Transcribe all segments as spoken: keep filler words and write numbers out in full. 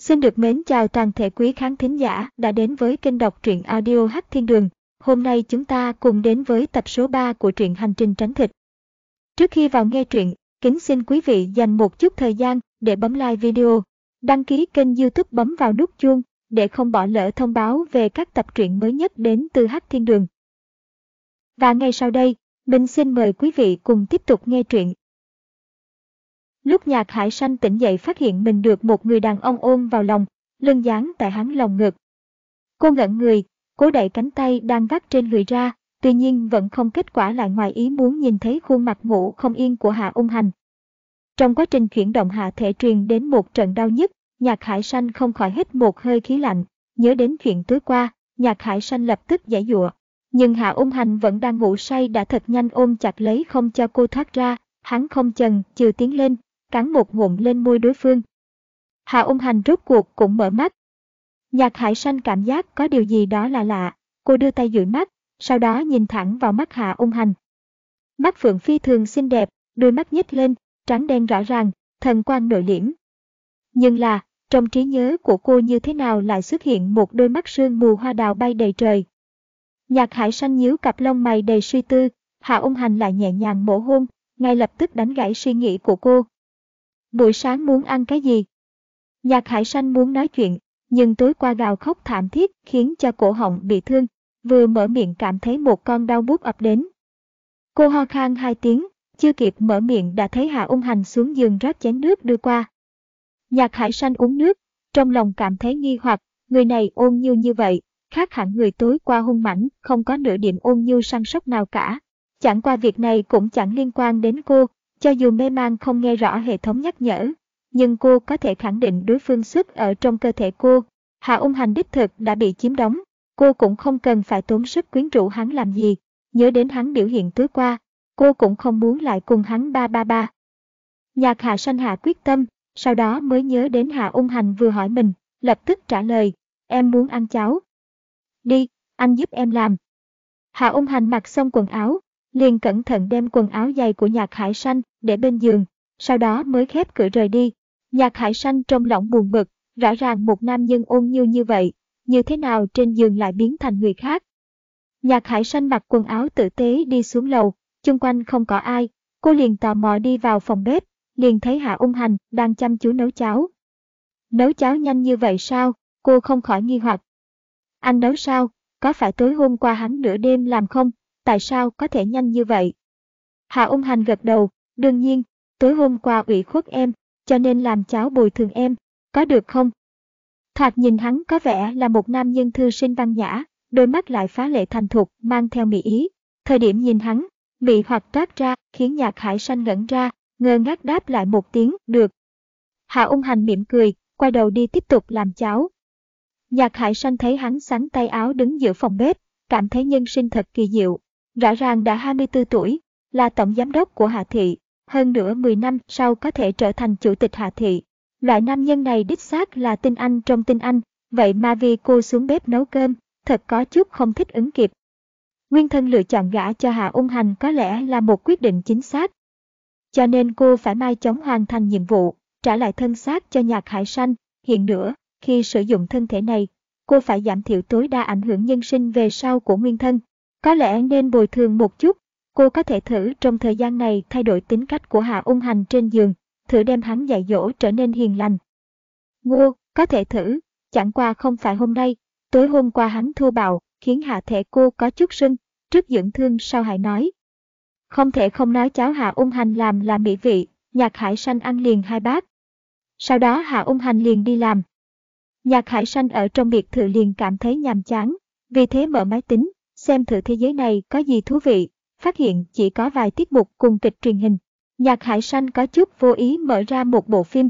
Xin được mến chào toàn thể quý khán thính giả đã đến với kênh đọc truyện audio Hắc Thiên Đường. Hôm nay chúng ta cùng đến với tập số ba của truyện Hành trình tránh thịt. Trước khi vào nghe truyện, kính xin quý vị dành một chút thời gian để bấm like video, đăng ký kênh YouTube, bấm vào nút chuông để không bỏ lỡ thông báo về các tập truyện mới nhất đến từ Hắc Thiên Đường. Và ngay sau đây, mình xin mời quý vị cùng tiếp tục nghe truyện. Lúc Nhạc Hải Sanh tỉnh dậy phát hiện mình được một người đàn ông ôm vào lòng, lưng dán tại hắn lồng ngực. Cô ngẩn người, cố đẩy cánh tay đang vắt trên người ra, tuy nhiên vẫn không kết quả, lại ngoài ý muốn nhìn thấy khuôn mặt ngủ không yên của Hạ Ung Hành. Trong quá trình chuyển động hạ thể truyền đến một trận đau nhức, Nhạc Hải Sanh không khỏi hít một hơi khí lạnh, nhớ đến chuyện tối qua, Nhạc Hải Sanh lập tức giãy giụa. Nhưng Hạ Ung Hành vẫn đang ngủ say đã thật nhanh ôm chặt lấy không cho cô thoát ra, hắn không chần chừ tiến lên, cắn một ngụm lên môi đối phương. Hạ Ung Hành rốt cuộc cũng mở mắt. Nhạc Hải Sanh cảm giác có điều gì đó là lạ, cô đưa tay dụi mắt, sau đó nhìn thẳng vào mắt Hạ Ung Hành. Mắt phượng phi thường xinh đẹp, đôi mắt nhếch lên, trắng đen rõ ràng, thần quang nội liễm. Nhưng là, trong trí nhớ của cô như thế nào lại xuất hiện một đôi mắt sương mù hoa đào bay đầy trời. Nhạc Hải Sanh nhíu cặp lông mày đầy suy tư, Hạ Ung Hành lại nhẹ nhàng mổ hôn, ngay lập tức đánh gãy suy nghĩ của cô. Buổi sáng muốn ăn cái gì? Nhạc Hải Sanh muốn nói chuyện, nhưng tối qua gào khóc thảm thiết khiến cho cổ họng bị thương, vừa mở miệng cảm thấy một con đau buốt ập đến. Cô ho khan hai tiếng, chưa kịp mở miệng đã thấy Hạ Ung Hành xuống giường rót chén nước đưa qua. Nhạc Hải Sanh uống nước, trong lòng cảm thấy nghi hoặc, người này ôn nhu như vậy, khác hẳn người tối qua hung mãnh, không có nửa điểm ôn nhu săn sóc nào cả. Chẳng qua việc này cũng chẳng liên quan đến cô, cho dù mê man không nghe rõ hệ thống nhắc nhở, nhưng cô có thể khẳng định đối phương xuất ở trong cơ thể cô. Hạ Ung Hành đích thực đã bị chiếm đóng, cô cũng không cần phải tốn sức quyến rũ hắn làm gì, nhớ đến hắn biểu hiện tối qua, cô cũng không muốn lại cùng hắn ba ba ba. Nhạc Hạ Sanh hạ quyết tâm, sau đó mới nhớ đến Hạ Ung Hành vừa hỏi mình, lập tức trả lời, em muốn ăn cháo. Đi, anh giúp em làm. Hạ Ung Hành mặc xong quần áo, liền cẩn thận đem quần áo dày của Nhạc Hải Sanh để bên giường, sau đó mới khép cửa rời đi. Nhạc Hải Sanh trong lòng buồn bực, rõ ràng một nam nhân ôn nhu như vậy, như thế nào trên giường lại biến thành người khác. Nhạc Hải Sanh mặc quần áo tử tế đi xuống lầu, chung quanh không có ai, cô liền tò mò đi vào phòng bếp, liền thấy Hạ Ung Hành đang chăm chú nấu cháo. Nấu cháo nhanh như vậy sao? Cô không khỏi nghi hoặc. Anh nấu sao? Có phải tối hôm qua hắn nửa đêm làm không? Tại sao có thể nhanh như vậy? Hạ Ung Hành gật đầu, đương nhiên, tối hôm qua ủy khuất em, cho nên làm cháo bồi thường em, có được không? Thoạt nhìn hắn có vẻ là một nam nhân thư sinh văn nhã, đôi mắt lại phá lệ thành thục, mang theo mỹ ý. Thời điểm nhìn hắn, mị hoặc toát ra, khiến Nhạc Hải Sanh ngẩn ra, ngơ ngác đáp lại một tiếng, được. Hạ Ung Hành mỉm cười, quay đầu đi tiếp tục làm cháo. Nhạc Hải Sanh thấy hắn xắn tay áo đứng giữa phòng bếp, cảm thấy nhân sinh thật kỳ diệu. Rõ ràng đã hai mươi tư tuổi, là tổng giám đốc của Hạ Thị, hơn nữa mười năm sau có thể trở thành chủ tịch Hạ Thị. Loại nam nhân này đích xác là tinh anh trong tinh anh, vậy mà vì cô xuống bếp nấu cơm, thật có chút không thích ứng kịp. Nguyên thân lựa chọn gả cho Hạ Ung Hành có lẽ là một quyết định chính xác. Cho nên cô phải mai chóng hoàn thành nhiệm vụ, trả lại thân xác cho Nhạc Hải Sanh. Hiện nữa, khi sử dụng thân thể này, cô phải giảm thiểu tối đa ảnh hưởng nhân sinh về sau của nguyên thân. Có lẽ nên bồi thường một chút, cô có thể thử trong thời gian này thay đổi tính cách của Hạ Ung Hành trên giường, thử đem hắn dạy dỗ trở nên hiền lành. Ngô, có thể thử, chẳng qua không phải hôm nay, tối hôm qua hắn thô bạo, khiến hạ thể cô có chút sưng, trước dưỡng thương sau hãy nói. Không thể không nói cháo Hạ Ung Hành làm là mỹ vị, Nhạc Hải Sanh ăn liền hai bát. Sau đó Hạ Ung Hành liền đi làm. Nhạc Hải Sanh ở trong biệt thự liền cảm thấy nhàm chán, vì thế mở máy tính, xem thử thế giới này có gì thú vị, phát hiện chỉ có vài tiết mục cùng kịch truyền hình. Nhạc Hải Sanh có chút vô ý mở ra một bộ phim.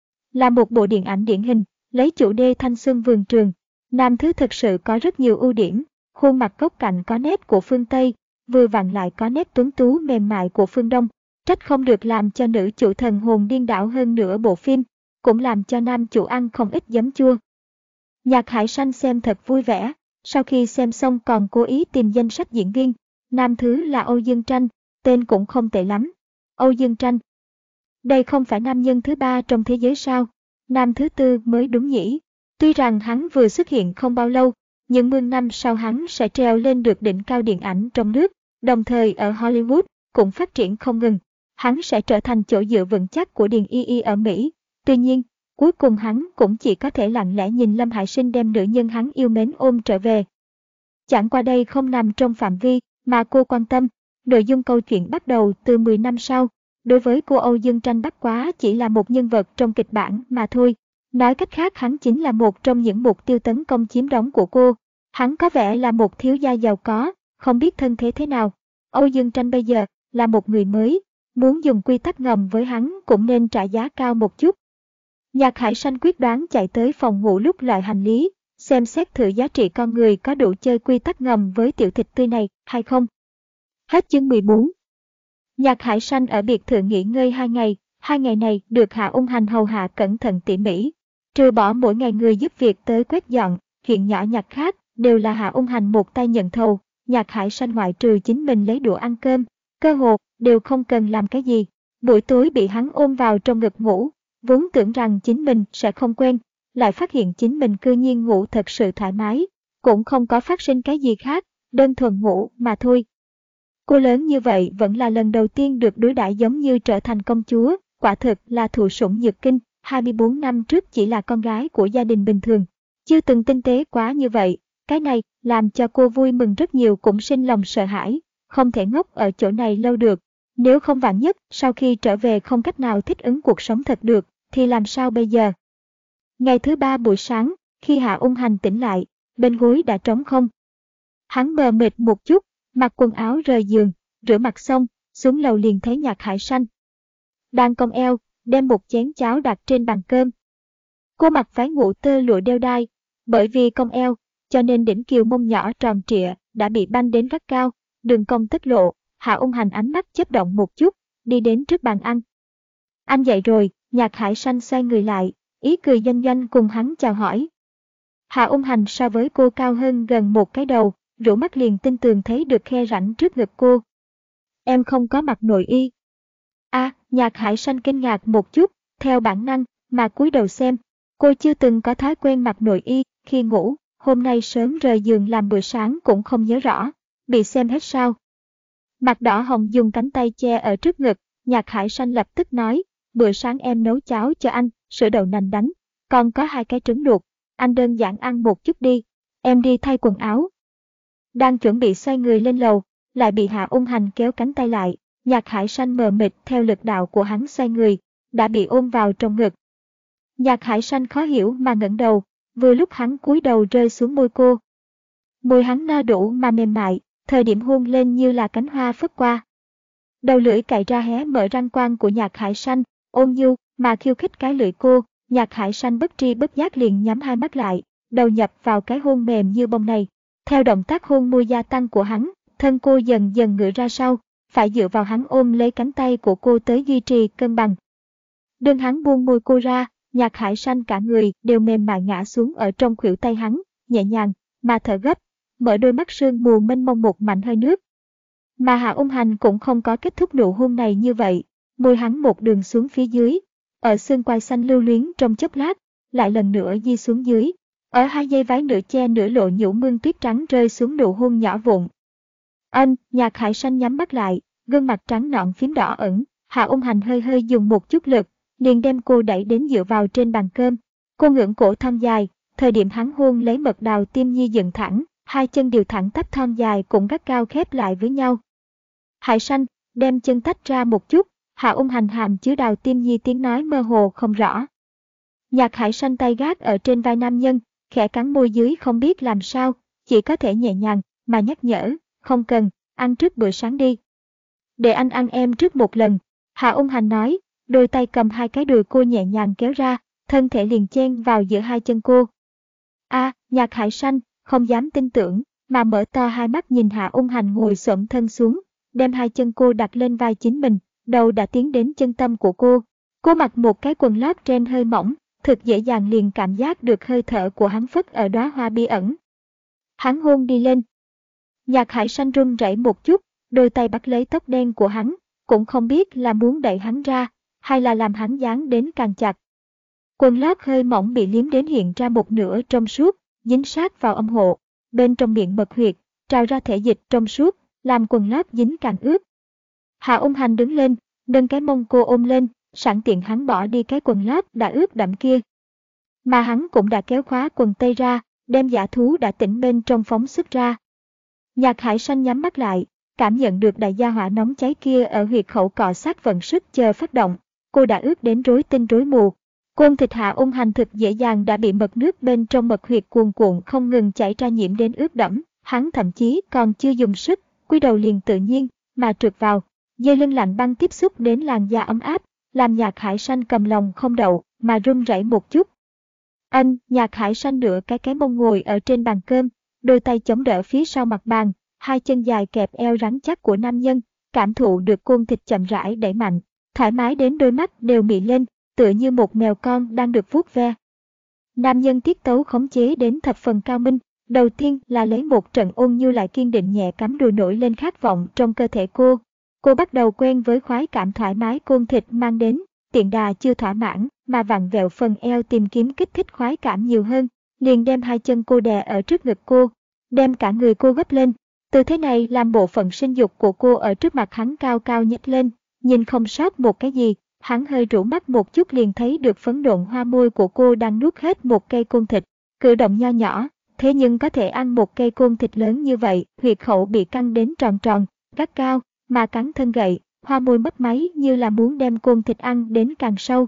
Là một bộ điện ảnh điển hình, lấy chủ đề thanh xuân vườn trường. Nam thứ thực sự có rất nhiều ưu điểm, khuôn mặt góc cạnh có nét của phương Tây, vừa vặn lại có nét tuấn tú mềm mại của phương Đông. Trách không được làm cho nữ chủ thần hồn điên đảo hơn nửa bộ phim, cũng làm cho nam chủ ăn không ít giấm chua. Nhạc Hải Sanh xem thật vui vẻ, sau khi xem xong còn cố ý tìm danh sách diễn viên. Nam thứ là Âu Dương Tranh, tên cũng không tệ lắm. Âu Dương Tranh. Đây không phải nam nhân thứ ba trong thế giới sao? Nam thứ tư mới đúng nhỉ. Tuy rằng hắn vừa xuất hiện không bao lâu, nhưng mười năm sau hắn sẽ trèo lên được đỉnh cao điện ảnh trong nước, đồng thời ở Hollywood cũng phát triển không ngừng. Hắn sẽ trở thành chỗ dựa vững chắc của Điền Y Y ở Mỹ. Tuy nhiên, cuối cùng hắn cũng chỉ có thể lặng lẽ nhìn Lâm Hải Sinh đem nữ nhân hắn yêu mến ôm trở về. Chẳng qua đây không nằm trong phạm vi mà cô quan tâm. Nội dung câu chuyện bắt đầu từ mười năm sau. Đối với cô, Âu Dương Tranh bất quá chỉ là một nhân vật trong kịch bản mà thôi. Nói cách khác, hắn chính là một trong những mục tiêu tấn công chiếm đóng của cô. Hắn có vẻ là một thiếu gia giàu có, không biết thân thế thế nào. Âu Dương Tranh bây giờ là một người mới, muốn dùng quy tắc ngầm với hắn cũng nên trả giá cao một chút. Nhạc Hải Sanh quyết đoán chạy tới phòng ngủ lúc loại hành lý, xem xét thử giá trị con người có đủ chơi quy tắc ngầm với tiểu thịt tươi này hay không. Hết chương mười bốn. Nhạc Hải Sanh ở biệt thự nghỉ ngơi hai ngày, hai ngày này được Hạ Ung Hành hầu hạ cẩn thận tỉ mỉ. Trừ bỏ mỗi ngày người giúp việc tới quét dọn, chuyện nhỏ nhặt khác đều là Hạ Ung Hành một tay nhận thầu. Nhạc Hải Sanh ngoại trừ chính mình lấy đũa ăn cơm, cơ hồ đều không cần làm cái gì. Buổi tối bị hắn ôm vào trong ngực ngủ, vốn tưởng rằng chính mình sẽ không quen, lại phát hiện chính mình cư nhiên ngủ thật sự thoải mái, cũng không có phát sinh cái gì khác, đơn thuần ngủ mà thôi. Cô lớn như vậy vẫn là lần đầu tiên được đối đãi giống như trở thành công chúa, quả thực là thụ sủng nhược kinh. hai mươi bốn năm trước chỉ là con gái của gia đình bình thường, chưa từng tinh tế quá như vậy. Cái này làm cho cô vui mừng rất nhiều, cũng sinh lòng sợ hãi, không thể ngốc ở chỗ này lâu được. Nếu không vạn nhất sau khi trở về không cách nào thích ứng cuộc sống thật được, thì làm sao bây giờ? Ngày thứ ba buổi sáng, khi Hạ Ung Hành tỉnh lại, bên gối đã trống không. Hắn mờ mịt một chút, mặc quần áo rời giường, rửa mặt xong, xuống lầu liền thấy Nhạc Hải Sanh đang cong eo, đem một chén cháo đặt trên bàn cơm. Cô mặc váy ngủ tơ lụa đeo đai, bởi vì cong eo, cho nên đỉnh kiều mông nhỏ tròn trịa đã bị banh đến rất cao, đường cong tất lộ. Hạ Ung Hành ánh mắt chớp động một chút, đi đến trước bàn ăn. Anh dậy rồi? Nhạc Hải Sanh xoay người lại, ý cười doanh doanh cùng hắn chào hỏi. Hạ Ung Hành so với cô cao hơn gần một cái đầu, rũ mắt liền tin tường thấy được khe rãnh trước ngực cô. Em không có mặc nội y. À, Nhạc Hải Sanh kinh ngạc một chút, theo bản năng mà cúi đầu xem. Cô chưa từng có thói quen mặc nội y khi ngủ, hôm nay sớm rời giường làm bữa sáng cũng không nhớ rõ, bị xem hết sao? Mặt đỏ hồng dùng cánh tay che ở trước ngực, Nhạc Hải Sanh lập tức nói, bữa sáng em nấu cháo cho anh, sữa đậu nành đánh, còn có hai cái trứng luộc, anh đơn giản ăn một chút đi, em đi thay quần áo. Đang chuẩn bị xoay người lên lầu, lại bị Hạ Ung Hành kéo cánh tay lại. Nhạc Hải Sanh mờ mịt theo lực đạo của hắn xoay người, đã bị ôm vào trong ngực. Nhạc Hải Sanh khó hiểu mà ngẩng đầu, vừa lúc hắn cúi đầu rơi xuống môi cô. Môi hắn no đủ mà mềm mại, thời điểm hôn lên như là cánh hoa phất qua. Đầu lưỡi cạy ra hé mở răng quang của Nhạc Hải Sanh, ôn nhu mà khiêu khích cái lưỡi cô. Nhạc Hải Sanh bất tri bất giác liền nhắm hai mắt lại, đầu nhập vào cái hôn mềm như bông này. Theo động tác hôn môi gia tăng của hắn, thân cô dần dần ngửa ra sau, phải dựa vào hắn ôm lấy cánh tay của cô tới duy trì cân bằng. Đương hắn buông môi cô ra, Nhạc Hải Sanh cả người đều mềm mại ngã xuống ở trong khuỷu tay hắn, nhẹ nhàng mà thở gấp, mở đôi mắt sương mù mênh mông một mảnh hơi nước. Mà Hạ Ung Hành cũng không có kết thúc nụ hôn này như vậy, môi hắn một đường xuống phía dưới, ở xương quai xanh lưu luyến trong chốc lát, lại lần nữa di xuống dưới, ở hai dây váy nửa che nửa lộ nhũ mương tuyết trắng rơi xuống nụ hôn nhỏ vụn. Anh, Nhạc Hải Sanh nhắm mắt lại, gương mặt trắng nõn phím đỏ ửng. Hạ Ung Hành hơi hơi dùng một chút lực, liền đem cô đẩy đến dựa vào trên bàn cơm. Cô ngưỡng cổ thon dài, thời điểm hắn hôn lấy mật đào tim nhi dựng thẳng, hai chân đều thẳng tắp thon dài cũng gắt cao khép lại với nhau. Hải Sanh, đem chân tách ra một chút. Hạ Ung Hành hàm chứa đào tim nhi tiếng nói mơ hồ không rõ. Nhạc Hải Sanh tay gác ở trên vai nam nhân, khẽ cắn môi dưới không biết làm sao, chỉ có thể nhẹ nhàng mà nhắc nhở, không cần, ăn trước bữa sáng đi. Để anh ăn em trước một lần, Hạ Ung Hành nói, đôi tay cầm hai cái đùi cô nhẹ nhàng kéo ra, thân thể liền chen vào giữa hai chân cô. A, à, Nhạc Hải Sanh không dám tin tưởng, mà mở to hai mắt nhìn Hạ Ung Hành ngồi xổm thân xuống, đem hai chân cô đặt lên vai chính mình, đầu đã tiến đến chân tâm của cô. Cô mặc một cái quần lót ren hơi mỏng, thực dễ dàng liền cảm giác được hơi thở của hắn phất ở đóa hoa bí ẩn. Hắn hôn đi lên. Nhạc Hải Sanh run rẩy một chút, đôi tay bắt lấy tóc đen của hắn, cũng không biết là muốn đẩy hắn ra, hay là làm hắn dán đến càng chặt. Quần lót hơi mỏng bị liếm đến hiện ra một nửa trong suốt, dính sát vào âm hộ. Bên trong miệng mật huyệt, trào ra thể dịch trong suốt, làm quần lót dính càng ướt. Hạ Ung Hành đứng lên, nâng cái mông cô ôm lên, sẵn tiện hắn bỏ đi cái quần lót đã ướt đẫm kia. Mà hắn cũng đã kéo khóa quần tây ra, đem dã thú đã tỉnh bên trong phóng xuất ra. Nhạc Hải Sanh nhắm mắt lại, cảm nhận được đại gia hỏa nóng cháy kia ở huyệt khẩu cọ sát vận sức chờ phát động. Cô đã ướt đến rối tinh rối mù. Côn thịt Hạ Ung Hành thực dễ dàng đã bị mật nước bên trong mật huyệt cuồn cuộn không ngừng chảy ra nhiễm đến ướt đẫm. Hắn thậm chí còn chưa dùng sức, cúi đầu liền tự nhiên mà trượt vào. Dây lưng lạnh băng tiếp xúc đến làn da ấm áp, làm Nhạc Hải Sanh cầm lòng không đậu mà run rẩy một chút. Anh, Nhạc Hải Sanh nửa cái cái mông ngồi ở trên bàn cơm, đôi tay chống đỡ phía sau mặt bàn, hai chân dài kẹp eo rắn chắc của nam nhân, cảm thụ được côn thịt chậm rãi đẩy mạnh, thoải mái đến đôi mắt đều mị lên, tựa như một mèo con đang được vuốt ve. Nam nhân tiết tấu khống chế đến thập phần cao minh, đầu tiên là lấy một trận ôn nhu lại kiên định nhẹ cắm đùi nổi lên khát vọng trong cơ thể cô. Cô bắt đầu quen với khoái cảm thoải mái côn thịt mang đến, tiện đà chưa thỏa mãn mà vặn vẹo phần eo tìm kiếm kích thích khoái cảm nhiều hơn, liền đem hai chân cô đè ở trước ngực cô, đem cả người cô gấp lên. Từ thế này làm bộ phận sinh dục của cô ở trước mặt hắn cao cao nhếch lên, nhìn không sót một cái gì. Hắn hơi rũ mắt một chút liền thấy được phấn nộn hoa môi của cô đang nuốt hết một cây côn thịt. Cử động nho nhỏ, thế nhưng có thể ăn một cây côn thịt lớn như vậy, huyệt khẩu bị căng đến tròn tròn, gắt cao, mà cắn thân gậy, hoa môi mấp máy như là muốn đem côn thịt ăn đến càng sâu.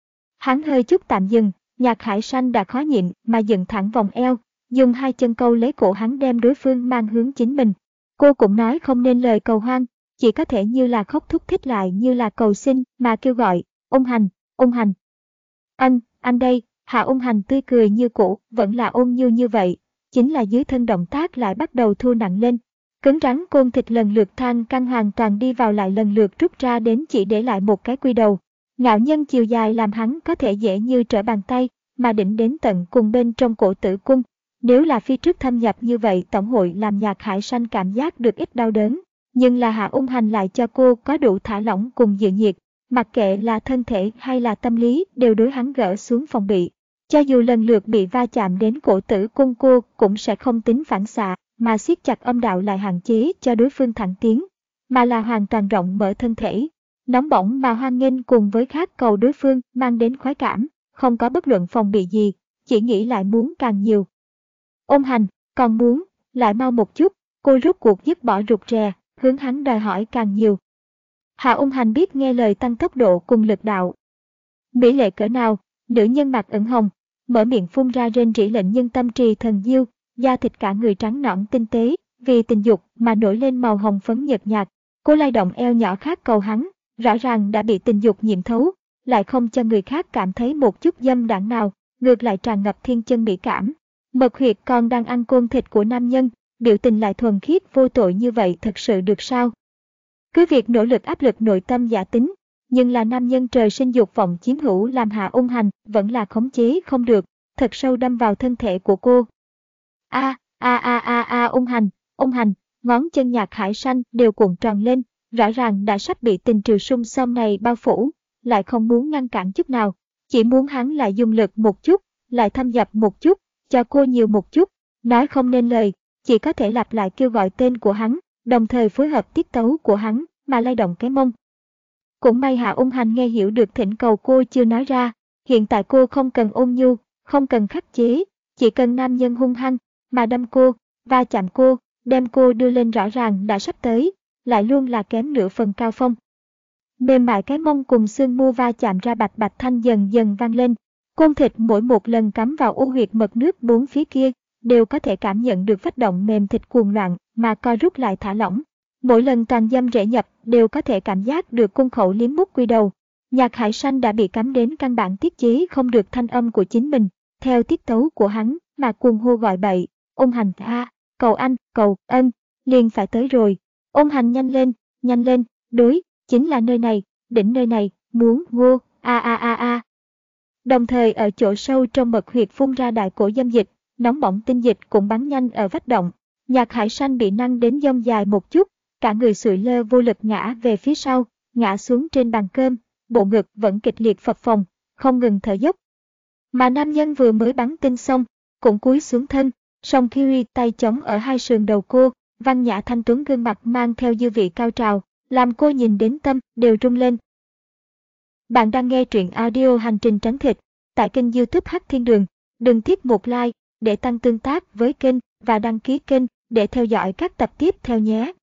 Hắn hơi chút tạm dừng, Nhạc Hải Sanh đã khó nhịn mà dựng thẳng vòng eo, dùng hai chân câu lấy cổ hắn đem đối phương mang hướng chính mình. Cô cũng nói không nên lời cầu hoang, chỉ có thể như là khóc thúc thích lại như là cầu xin mà kêu gọi, Ung Hành, Ung Hành. Anh, anh đây, Hạ Ung Hành tươi cười như cũ, vẫn là ôn nhu như vậy, chính là dưới thân động tác lại bắt đầu thu nặng lên. Cứng rắn côn thịt lần lượt than căng hoàn toàn đi vào lại lần lượt rút ra đến chỉ để lại một cái quy đầu. Ngạo nhân chiều dài làm hắn có thể dễ như trở bàn tay, mà đỉnh đến tận cùng bên trong cổ tử cung. Nếu là phía trước thâm nhập như vậy tổng hội làm Nhạc Hải Sanh cảm giác được ít đau đớn. Nhưng là Hạ Ung Hành lại cho cô có đủ thả lỏng cùng dự nhiệt, mặc kệ là thân thể hay là tâm lý đều đối hắn gỡ xuống phòng bị. Cho dù lần lượt bị va chạm đến cổ tử cung cô cũng sẽ không tính phản xạ, mà siết chặt âm đạo lại hạn chế cho đối phương thẳng tiến, mà là hoàn toàn rộng mở thân thể. Nóng bỏng mà hoan nghênh cùng với khát cầu đối phương mang đến khoái cảm, không có bất luận phòng bị gì, chỉ nghĩ lại muốn càng nhiều. Ôn Hành, còn muốn, lại mau một chút, cô rút cuộc dứt bỏ rụt rè, hướng hắn đòi hỏi càng nhiều. Hạ Ung Hành biết nghe lời tăng tốc độ cùng lực đạo. Mỹ lệ cỡ nào, nữ nhân mặt ửng hồng, mở miệng phun ra rên rỉ lệnh nhân tâm trì thần diêu, da thịt cả người trắng nõn tinh tế, vì tình dục mà nổi lên màu hồng phấn nhợt nhạt. Cô lay động eo nhỏ khát cầu hắn, rõ ràng đã bị tình dục nhiễm thấu, lại không cho người khác cảm thấy một chút dâm đãng nào, ngược lại tràn ngập thiên chân mỹ cảm. Mật huyệt còn đang ăn côn thịt của nam nhân, biểu tình lại thuần khiết vô tội như vậy thật sự được sao? Cứ việc nỗ lực áp lực nội tâm giả tính, nhưng là nam nhân trời sinh dục vọng chiếm hữu làm Hạ Ung Hành vẫn là khống chế không được, thật sâu đâm vào thân thể của cô. A a a a a Ung Hành, Ung Hành, ngón chân Nhạc Hải Sanh đều cuộn tròn lên, rõ ràng đã sắp bị tình triều sung song này bao phủ, lại không muốn ngăn cản chút nào, chỉ muốn hắn lại dùng lực một chút, lại thâm nhập một chút, cho cô nhiều một chút, nói không nên lời, chỉ có thể lặp lại kêu gọi tên của hắn, đồng thời phối hợp tiết tấu của hắn mà lay động cái mông. Cũng may Hạ Ung Hành nghe hiểu được thỉnh cầu cô chưa nói ra, hiện tại cô không cần ôn nhu, không cần khắc chế, chỉ cần nam nhân hung hăng mà đâm cô, va chạm cô, đem cô đưa lên rõ ràng đã sắp tới, lại luôn là kém nửa phần cao phong. Mềm mại cái mông cùng xương mu va chạm ra bạch bạch thanh dần dần vang lên, côn thịt mỗi một lần cắm vào u huyệt mật nước bốn phía kia, đều có thể cảm nhận được phách động mềm thịt cuồng loạn mà co rút lại thả lỏng. Mỗi lần toàn dâm rễ nhập đều có thể cảm giác được cung khẩu liếm mút quy đầu. Nhạc Hải Sanh đã bị cắm đến căn bản tiết chế không được thanh âm của chính mình, theo tiết tấu của hắn mà cuồng hô gọi bậy, Ung Hành a, cầu anh, cầu ân, liền phải tới rồi. Ung Hành nhanh lên, nhanh lên, đối, chính là nơi này, đỉnh nơi này, muốn, ngô, a a a a. Đồng thời ở chỗ sâu trong mật huyệt phun ra đại cổ dâm dịch, nóng bỏng tinh dịch cũng bắn nhanh ở vách động. Nhạc Hải Sanh bị năng đến dông dài một chút, cả người sụi lơ vô lực ngã về phía sau, ngã xuống trên bàn cơm, bộ ngực vẫn kịch liệt phập phồng, không ngừng thở dốc. Mà nam nhân vừa mới bắn tin xong, cũng cúi xuống thân, song Kyrie tay chống ở hai sườn đầu cô, văn nhã thanh tuấn gương mặt mang theo dư vị cao trào, làm cô nhìn đến tâm đều rung lên. Bạn đang nghe truyện audio Hành trình tránh thịt tại kênh YouTube Hắc Thiên Đường. Đừng tiếc một like để tăng tương tác với kênh và đăng ký kênh để theo dõi các tập tiếp theo nhé.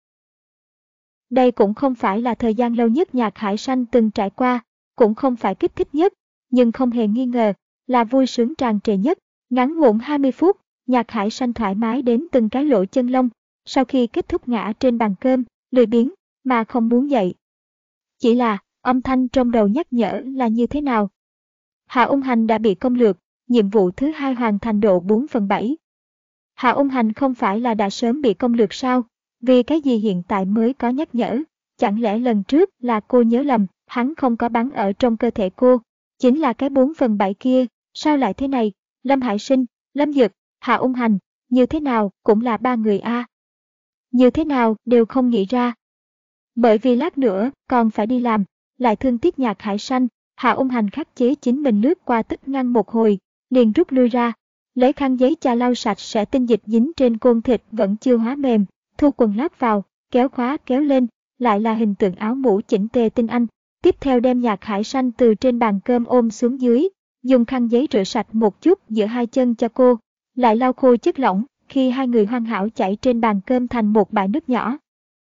Đây cũng không phải là thời gian lâu nhất Nhạc Hải Sanh từng trải qua, cũng không phải kích thích nhất, nhưng không hề nghi ngờ là vui sướng tràn trề nhất. Ngắn ngủn hai mươi phút, Nhạc Hải Sanh thoải mái đến từng cái lỗ chân lông, sau khi kết thúc ngã trên bàn cơm, lười biếng mà không muốn dậy. Chỉ là âm thanh trong đầu nhắc nhở là như thế nào? Hạ Ung Hành đã bị công lược, nhiệm vụ thứ hai hoàn thành độ bốn phần bảy. Hạ Ung Hành không phải là đã sớm bị công lược sao? Vì cái gì hiện tại mới có nhắc nhở? Chẳng lẽ lần trước là cô nhớ lầm, hắn không có bắn ở trong cơ thể cô? Chính là cái bốn phần bảy kia, sao lại thế này? Lâm Hải Sinh, Lâm Dực, Hạ Ung Hành, như thế nào cũng là ba người a. Như thế nào đều không nghĩ ra. Bởi vì lát nữa còn phải đi làm, lại thương tiếc Nhạc Hải Sanh, Hạ Ung Hành khắc chế chính mình lướt qua tích ngăn một hồi, liền rút lui ra, lấy khăn giấy chà lau sạch sẽ tinh dịch dính trên côn thịt vẫn chưa hóa mềm, thu quần lót vào, kéo khóa kéo lên, lại là hình tượng áo mũ chỉnh tề tinh anh. Tiếp theo đem Nhạc Hải Sanh từ trên bàn cơm ôm xuống dưới, dùng khăn giấy rửa sạch một chút giữa hai chân cho cô, lại lau khô chất lỏng, khi hai người hoàn hảo chảy trên bàn cơm thành một bãi nước nhỏ.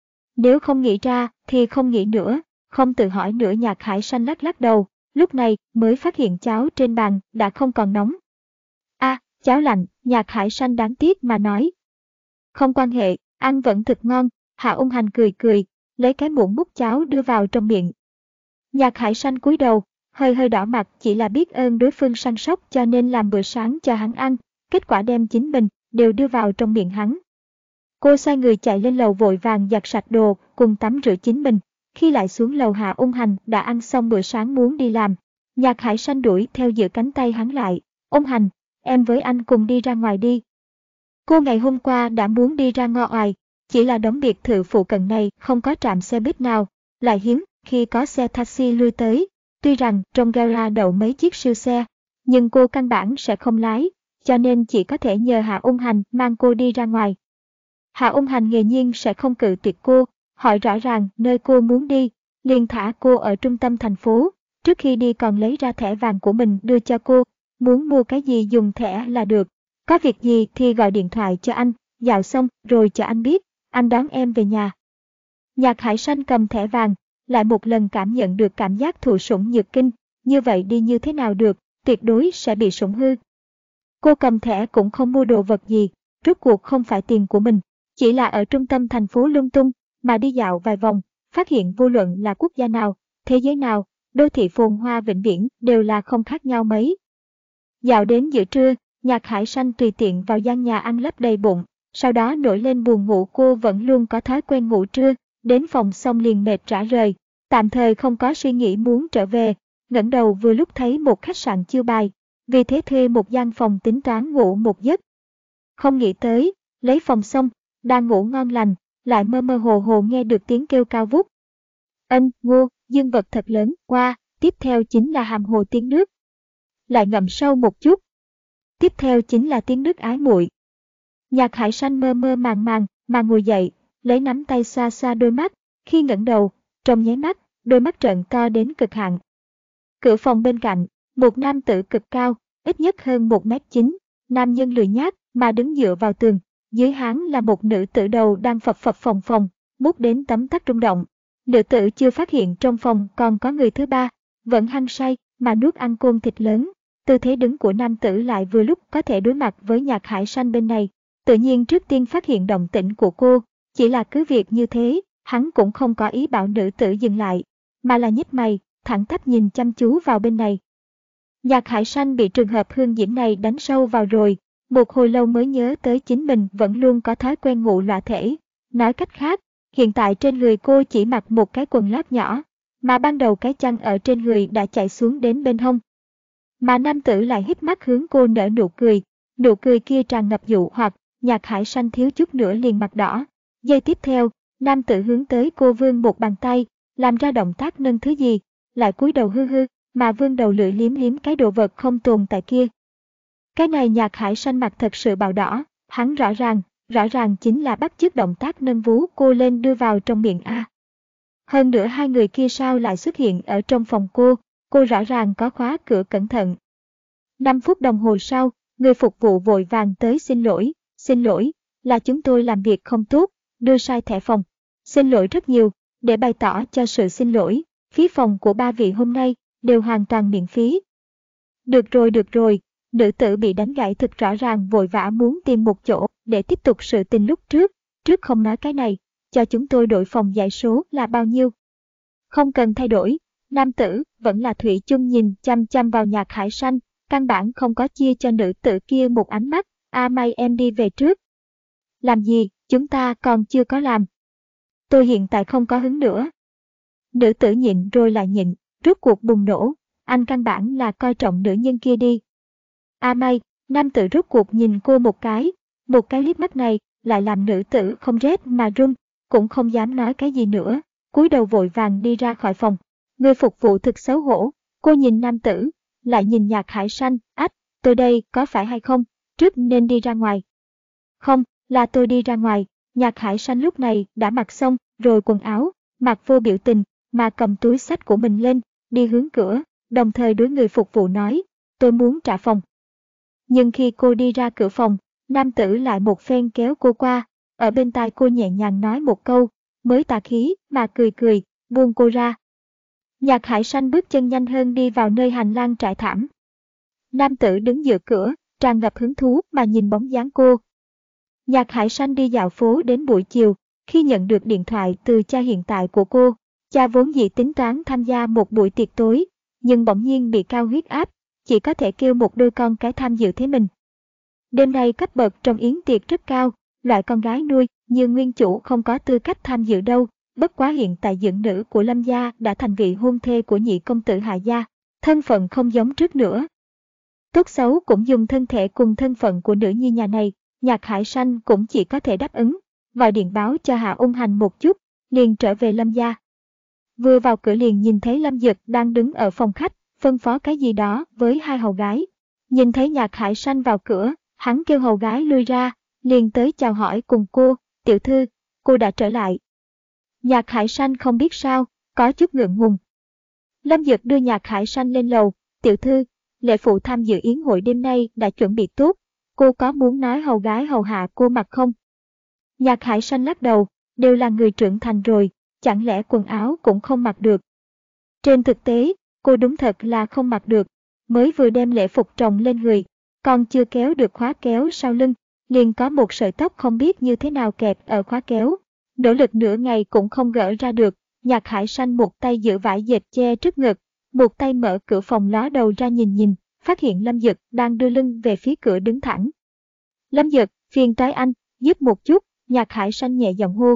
Nếu không nghĩ ra thì không nghĩ nữa, không tự hỏi nữa. Nhạc Hải Sanh lắc lắc đầu, lúc này mới phát hiện cháo trên bàn đã không còn nóng. A, à, cháo lạnh, Nhạc Hải Sanh đáng tiếc mà nói. Không quan hệ, ăn vẫn thật ngon. Hạ Ung Hành cười cười, lấy cái muỗng múc cháo đưa vào trong miệng. Nhạc Hải Sanh cúi đầu, hơi hơi đỏ mặt, chỉ là biết ơn đối phương săn sóc cho nên làm bữa sáng cho hắn ăn, kết quả đem chính mình đều đưa vào trong miệng hắn. Cô xoay người chạy lên lầu vội vàng giặt sạch đồ, cùng tắm rửa chính mình. Khi lại xuống lầu, Hạ Ung Hành đã ăn xong bữa sáng muốn đi làm. Nhạc Hải Sanh đuổi theo giữ cánh tay hắn lại. Ung Hành, em với anh cùng đi ra ngoài đi. Cô ngày hôm qua đã muốn đi ra ngo oài, chỉ là đống biệt thự phụ cận này không có trạm xe buýt nào, lại hiếm khi có xe taxi lui tới. Tuy rằng trong gara đậu mấy chiếc siêu xe, nhưng cô căn bản sẽ không lái, cho nên chỉ có thể nhờ Hạ Ung Hành mang cô đi ra ngoài. Hạ Ung Hành nghề nhiên sẽ không cự tuyệt cô, hỏi rõ ràng nơi cô muốn đi, liền thả cô ở trung tâm thành phố, trước khi đi còn lấy ra thẻ vàng của mình đưa cho cô, muốn mua cái gì dùng thẻ là được, có việc gì thì gọi điện thoại cho anh, dạo xong rồi cho anh biết, anh đón em về nhà. Nhạc Hải Sanh cầm thẻ vàng, lại một lần cảm nhận được cảm giác thụ sủng nhược kinh, như vậy đi như thế nào được, tuyệt đối sẽ bị sủng hư. Cô cầm thẻ cũng không mua đồ vật gì, rốt cuộc không phải tiền của mình, chỉ là ở trung tâm thành phố lung tung, mà đi dạo vài vòng, phát hiện vô luận là quốc gia nào, thế giới nào, đô thị phồn hoa vĩnh viễn đều là không khác nhau mấy. Dạo đến giữa trưa, Nhạc Hải Sanh tùy tiện vào gian nhà ăn lấp đầy bụng, sau đó nổi lên buồn ngủ. Cô vẫn luôn có thói quen ngủ trưa, đến phòng xong liền mệt rã rời, tạm thời không có suy nghĩ muốn trở về, ngẩng đầu vừa lúc thấy một khách sạn chiêu bài, vì thế thuê một gian phòng tính toán ngủ một giấc. Không nghĩ tới, lấy phòng xong, đang ngủ ngon lành, lại mơ mơ hồ hồ nghe được tiếng kêu cao vút. Ân, ngô, dương vật thật lớn, qua, tiếp theo chính là hàm hồ tiếng nước. Lại ngậm sâu một chút. Tiếp theo chính là tiếng nước ái muội. Nhạc Hải Sanh mơ mơ màng màng mà ngồi dậy, lấy nắm tay xoa xoa đôi mắt, khi ngẩng đầu, trong nháy mắt, đôi mắt trợn to đến cực hạn. Cửa phòng bên cạnh, một nam tử cực cao, ít nhất hơn một mét chín, nam nhân lười nhác mà đứng dựa vào tường, dưới hắn là một nữ tử đầu đang phập phập phồng phồng, mút đến tấm tắc rung động. Nữ tử chưa phát hiện trong phòng còn có người thứ ba, vẫn hăng say mà nuốt ăn côn thịt lớn. Tư thế đứng của nam tử lại vừa lúc có thể đối mặt với Nhạc Hải Sanh bên này. Tự nhiên trước tiên phát hiện động tĩnh của cô, chỉ là cứ việc như thế, hắn cũng không có ý bảo nữ tử dừng lại, mà là nhếch mày, thẳng tắp nhìn chăm chú vào bên này. Nhạc Hải Sanh bị trường hợp hương diễm này đánh sâu vào rồi, một hồi lâu mới nhớ tới chính mình vẫn luôn có thói quen ngủ loạ thể. Nói cách khác, hiện tại trên người cô chỉ mặc một cái quần lót nhỏ, mà ban đầu cái chăn ở trên người đã chạy xuống đến bên hông. Mà nam tử lại híp mắt hướng cô nở nụ cười, nụ cười kia tràn ngập dụ hoặc, Nhạc Hải Sanh thiếu chút nữa liền mặt đỏ. Giây tiếp theo, nam tử hướng tới cô vươn một bàn tay, làm ra động tác nâng thứ gì, lại cúi đầu hư hư, mà vươn đầu lưỡi liếm liếm cái đồ vật không tồn tại kia. Cái này Nhạc Hải Sanh mặt thật sự bạo đỏ, hắn rõ ràng, rõ ràng chính là bắt chước động tác nâng vú cô lên đưa vào trong miệng a. Hơn nữa hai người kia sao lại xuất hiện ở trong phòng cô, cô rõ ràng có khóa cửa cẩn thận. Năm phút đồng hồ sau, người phục vụ vội vàng tới xin lỗi, xin lỗi, là chúng tôi làm việc không tốt, đưa sai thẻ phòng. Xin lỗi rất nhiều, để bày tỏ cho sự xin lỗi, phí phòng của ba vị hôm nay đều hoàn toàn miễn phí. Được rồi được rồi, nữ tử bị đánh gãy thực rõ ràng vội vã muốn tìm một chỗ để tiếp tục sự tình lúc trước, trước không nói cái này, cho chúng tôi đổi phòng dãy số là bao nhiêu. Không cần thay đổi, nam tử vẫn là thủy chung nhìn chăm chăm vào Nhạc Hải Sanh, căn bản không có chia cho nữ tử kia một ánh mắt, a may em đi về trước. Làm gì, chúng ta còn chưa có làm. Tôi hiện tại không có hứng nữa. Nữ tử nhịn rồi lại nhịn, rốt cuộc bùng nổ, anh căn bản là coi trọng nữ nhân kia đi. A may, nam tử rốt cuộc nhìn cô một cái, một cái liếc mắt này lại làm nữ tử không rét mà run, cũng không dám nói cái gì nữa, cúi đầu vội vàng đi ra khỏi phòng. Người phục vụ thực xấu hổ, cô nhìn nam tử, lại nhìn Nhạc Hải Sanh, ách, tôi đây có phải hay không, trước nên đi ra ngoài. Không, là tôi đi ra ngoài. Nhạc Hải Sanh lúc này đã mặc xong rồi quần áo, mặc vô biểu tình, mà cầm túi xách của mình lên, đi hướng cửa, đồng thời đối người phục vụ nói, tôi muốn trả phòng. Nhưng khi cô đi ra cửa phòng, nam tử lại một phen kéo cô qua, ở bên tai cô nhẹ nhàng nói một câu, mới tà khí mà cười cười, buông cô ra. Nhạc Hải Sanh bước chân nhanh hơn đi vào nơi hành lang trải thảm. Nam tử đứng giữa cửa, tràn ngập hứng thú mà nhìn bóng dáng cô. Nhạc Hải Sanh đi dạo phố đến buổi chiều, khi nhận được điện thoại từ cha hiện tại của cô. Cha vốn dĩ tính toán tham gia một buổi tiệc tối, nhưng bỗng nhiên bị cao huyết áp, chỉ có thể kêu một đôi con cái tham dự thế mình. Đêm nay cấp bậc trong yến tiệc rất cao, loại con gái nuôi như nguyên chủ không có tư cách tham dự đâu, bất quá hiện tại dưỡng nữ của Lâm gia đã thành vị hôn thê của nhị công tử Hạ gia, thân phận không giống trước nữa. Tốt xấu cũng dùng thân thể cùng thân phận của nữ nhi nhà này, Nhạc Hải Sanh cũng chỉ có thể đáp ứng, gọi điện báo cho Hạ Ung Hành một chút, liền trở về Lâm gia. Vừa vào cửa liền nhìn thấy Lâm Dực đang đứng ở phòng khách, phân phó cái gì đó với hai hầu gái. Nhìn thấy Nhạc Hải Sanh vào cửa, hắn kêu hầu gái lui ra, liền tới chào hỏi cùng cô, tiểu thư, cô đã trở lại. Nhạc Hải Sanh không biết sao, có chút ngượng ngùng. Lâm Dực đưa Nhạc Hải Sanh lên lầu, tiểu thư, lễ phụ tham dự yến hội đêm nay đã chuẩn bị tốt, cô có muốn nói hầu gái hầu hạ cô mặc không? Nhạc Hải Sanh lắc đầu, đều là người trưởng thành rồi, chẳng lẽ quần áo cũng không mặc được. Trên thực tế, cô đúng thật là không mặc được, mới vừa đem lễ phục trồng lên người, còn chưa kéo được khóa kéo sau lưng, liền có một sợi tóc không biết như thế nào kẹp ở khóa kéo. Nỗ lực nửa ngày cũng không gỡ ra được, Nhạc Hải Sanh một tay giữ vải dệt che trước ngực, một tay mở cửa phòng ló đầu ra nhìn nhìn, phát hiện Lâm Dực đang đưa lưng về phía cửa đứng thẳng. Lâm Dực, phiền toái anh, giúp một chút, Nhạc Hải Sanh nhẹ giọng hô.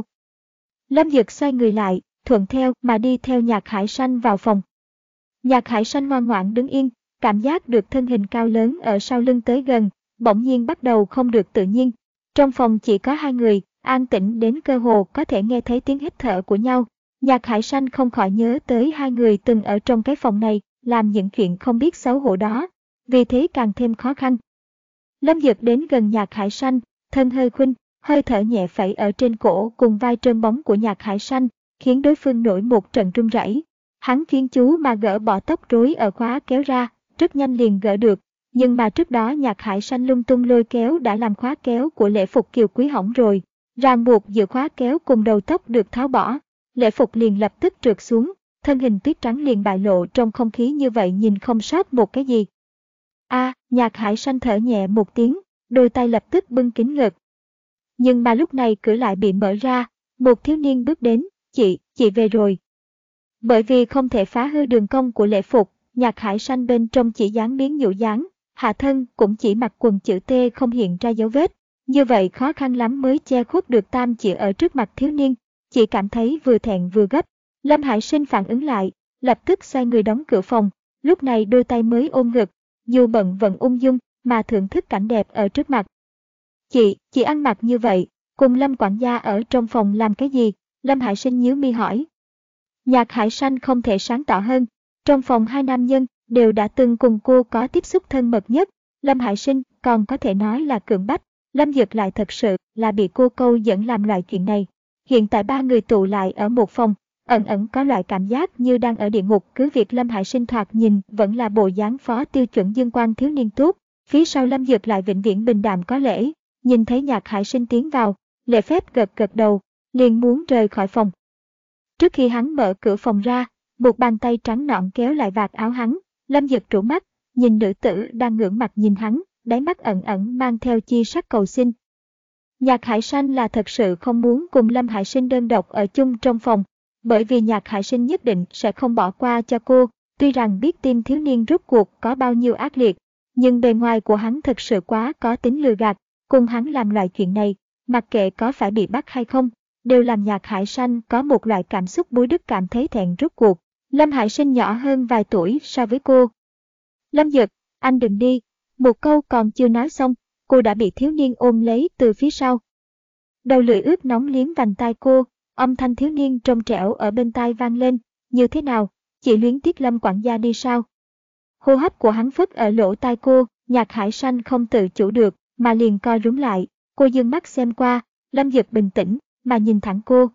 Lâm Dực xoay người lại, thuận theo mà đi theo Nhạc Hải Sanh vào phòng. Nhạc Hải Sanh ngoan ngoãn đứng yên, cảm giác được thân hình cao lớn ở sau lưng tới gần, bỗng nhiên bắt đầu không được tự nhiên. Trong phòng chỉ có hai người, an tĩnh đến cơ hồ có thể nghe thấy tiếng hít thở của nhau. Nhạc Hải Sanh không khỏi nhớ tới hai người từng ở trong cái phòng này, làm những chuyện không biết xấu hổ đó, vì thế càng thêm khó khăn. Lâm Dực đến gần Nhạc Hải Sanh, thân hơi khuynh, hơi thở nhẹ phẩy ở trên cổ cùng vai trơn bóng của Nhạc Hải Sanh, khiến đối phương nổi một trận run rẩy. Hắn chuyên chú mà gỡ bỏ tóc rối ở khóa kéo ra, rất nhanh liền gỡ được, nhưng mà trước đó Nhạc Hải Sanh lung tung lôi kéo đã làm khóa kéo của lễ phục kiều quý hỏng rồi. Ràng buộc giữa khóa kéo cùng đầu tóc được tháo bỏ, lễ phục liền lập tức trượt xuống, thân hình tuyết trắng liền bại lộ trong không khí như vậy nhìn không sót một cái gì. A, à, Nhạc Hải Sanh thở nhẹ một tiếng, đôi tay lập tức bưng kín ngực. Nhưng mà lúc này cửa lại bị mở ra, một thiếu niên bước đến, chị, chị về rồi. Bởi vì không thể phá hư đường cong của lễ phục, Nhạc Hải Sanh bên trong chỉ dán miếng nhũ dán, hạ thân cũng chỉ mặc quần chữ T không hiện ra dấu vết. Như vậy khó khăn lắm mới che khuất được tam chỉ ở trước mặt thiếu niên, chỉ cảm thấy vừa thẹn vừa gấp. Lâm Hải Sinh phản ứng lại, lập tức xoay người đóng cửa phòng, lúc này đôi tay mới ôm ngực, dù bận vẫn ung dung mà thưởng thức cảnh đẹp ở trước mặt. Chị, chị ăn mặc như vậy, cùng Lâm quản gia ở trong phòng làm cái gì? Lâm Hải Sinh nhíu mi hỏi. Nhạc Hải Sanh không thể sáng tỏ hơn, Trong phòng hai nam nhân đều đã từng cùng cô có tiếp xúc thân mật nhất. Lâm Hải Sinh còn có thể nói là cưỡng bách, Lâm Dực lại thật sự là bị cô câu dẫn làm loại chuyện này. Hiện tại ba người tụ lại ở một phòng, ẩn ẩn có loại cảm giác như đang ở địa ngục. Cứ việc Lâm Hải Sinh thoạt nhìn vẫn là bộ dáng phó tiêu chuẩn dương quan thiếu niên tốt, phía sau Lâm Dực lại vĩnh viễn bình đạm có lễ. Nhìn thấy Nhạc Hải Sinh tiến vào, lễ phép gật gật đầu, liền muốn rời khỏi phòng. Trước khi hắn mở cửa phòng ra, một bàn tay trắng nõn kéo lại vạt áo hắn. Lâm Dực trố mắt, nhìn nữ tử đang ngưỡng mặt nhìn hắn, đáy mắt ẩn ẩn mang theo chi sắc cầu xin. Nhạc Hải Sanh là thật sự không muốn cùng Lâm Hải Sinh đơn độc ở chung trong phòng, bởi vì Nhạc Hải Sinh nhất định sẽ không bỏ qua cho cô. Tuy rằng biết tim thiếu niên rốt cuộc có bao nhiêu ác liệt, nhưng bề ngoài của hắn thật sự quá có tính lừa gạt. Cùng hắn làm loại chuyện này, mặc kệ có phải bị bắt hay không, đều làm Nhạc Hải Sanh có một loại cảm xúc bối rứt, cảm thấy thẹn. Rốt cuộc Lâm Hải Sinh nhỏ hơn vài tuổi so với cô. Lâm Dực, anh đừng đi. Một câu còn chưa nói xong, cô đã bị thiếu niên ôm lấy từ phía sau. Đầu lưỡi ướt nóng liếm vành tai cô, âm thanh thiếu niên trong trẻo ở bên tai vang lên. Như thế nào, chị luyến tiếc Lâm quản gia đi sao? Hô hấp của hắn phất ở lỗ tai cô. Nhạc Hải Sanh không tự chủ được mà liền co rúm lại. Cô dương mắt xem qua, Lâm Dực bình tĩnh mà nhìn thẳng cô.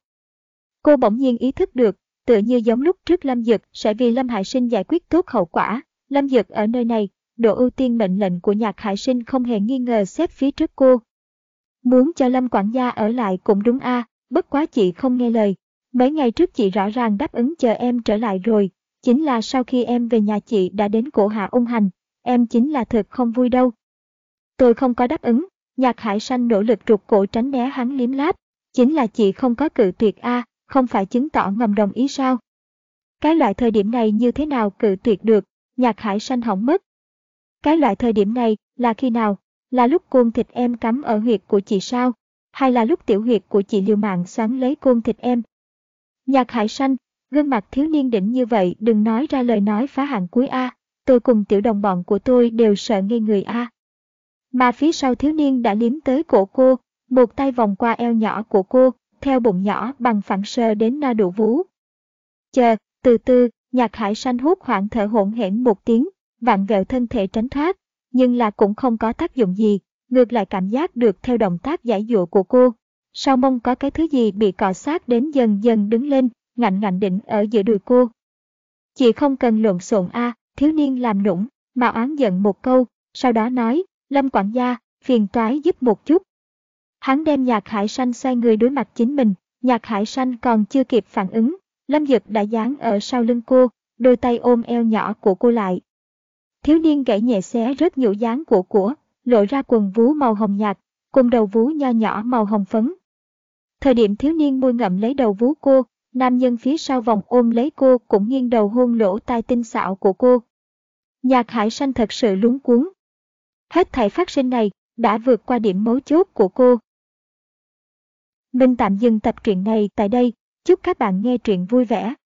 Cô bỗng nhiên ý thức được, tựa như giống lúc trước Lâm Dực sẽ vì Lâm Hải Sinh giải quyết tốt hậu quả. Lâm Dực ở nơi này, độ ưu tiên mệnh lệnh của Nhạc Hải Sinh không hề nghi ngờ xếp phía trước cô. Muốn cho Lâm quản gia ở lại cũng đúng a, à, bất quá chị không nghe lời. Mấy ngày trước chị rõ ràng đáp ứng chờ em trở lại rồi, chính là sau khi em về nhà chị đã đến cổ hạ ung hành, em chính là thật không vui đâu. Tôi không có đáp ứng. Nhạc Hải Sanh nỗ lực rụt cổ tránh né hắn liếm láp. Chính là chị không có cự tuyệt a, à, không phải chứng tỏ ngầm đồng ý sao? Cái loại thời điểm này như thế nào cự tuyệt được? Nhạc Hải Sanh hỏng mất. Cái loại thời điểm này là khi nào? Là lúc côn thịt em cắm ở huyệt của chị sao? Hay là lúc tiểu huyệt của chị liều mạng xoắn lấy côn thịt em? Nhạc Hải Sanh, gương mặt thiếu niên đỉnh như vậy đừng nói ra lời nói phá hạn cuối a, à. Tôi cùng tiểu đồng bọn của tôi đều sợ ngây người a. À. Mà phía sau thiếu niên đã liếm tới cổ cô, một tay vòng qua eo nhỏ của cô, theo bụng nhỏ bằng phẳng sờ đến no đủ vú. Chờ, từ từ, Nhạc Hải Sanh hốt hoảng thở hổn hển một tiếng, vặn vẹo thân thể tránh thoát, nhưng là cũng không có tác dụng gì, ngược lại cảm giác được theo động tác giãy giụa của cô. Sau mông có cái thứ gì bị cọ sát đến dần dần đứng lên, ngạnh ngạnh định ở giữa đùi cô. Chị không cần lộn xộn a, à, thiếu niên làm nũng, mà oán giận một câu, sau đó nói, Lâm quản gia, phiền toái giúp một chút. Hắn đem Nhạc Hải Sanh xoay người đối mặt chính mình, Nhạc Hải Sanh còn chưa kịp phản ứng, Lâm Dực đã dán ở sau lưng cô, đôi tay ôm eo nhỏ của cô lại. Thiếu niên gãy nhẹ xé rớt nhũ dáng của của, lộ ra quần vú màu hồng nhạt, cùng đầu vú nho nhỏ màu hồng phấn. Thời điểm thiếu niên môi ngậm lấy đầu vú cô, nam nhân phía sau vòng ôm lấy cô cũng nghiêng đầu hôn lỗ tai tinh xảo của cô. Nhạc Hải Sanh thật sự luống cuống. Hết thảy phát sinh này đã vượt qua điểm mấu chốt của cô. Mình tạm dừng tập truyện này tại đây. Chúc các bạn nghe truyện vui vẻ.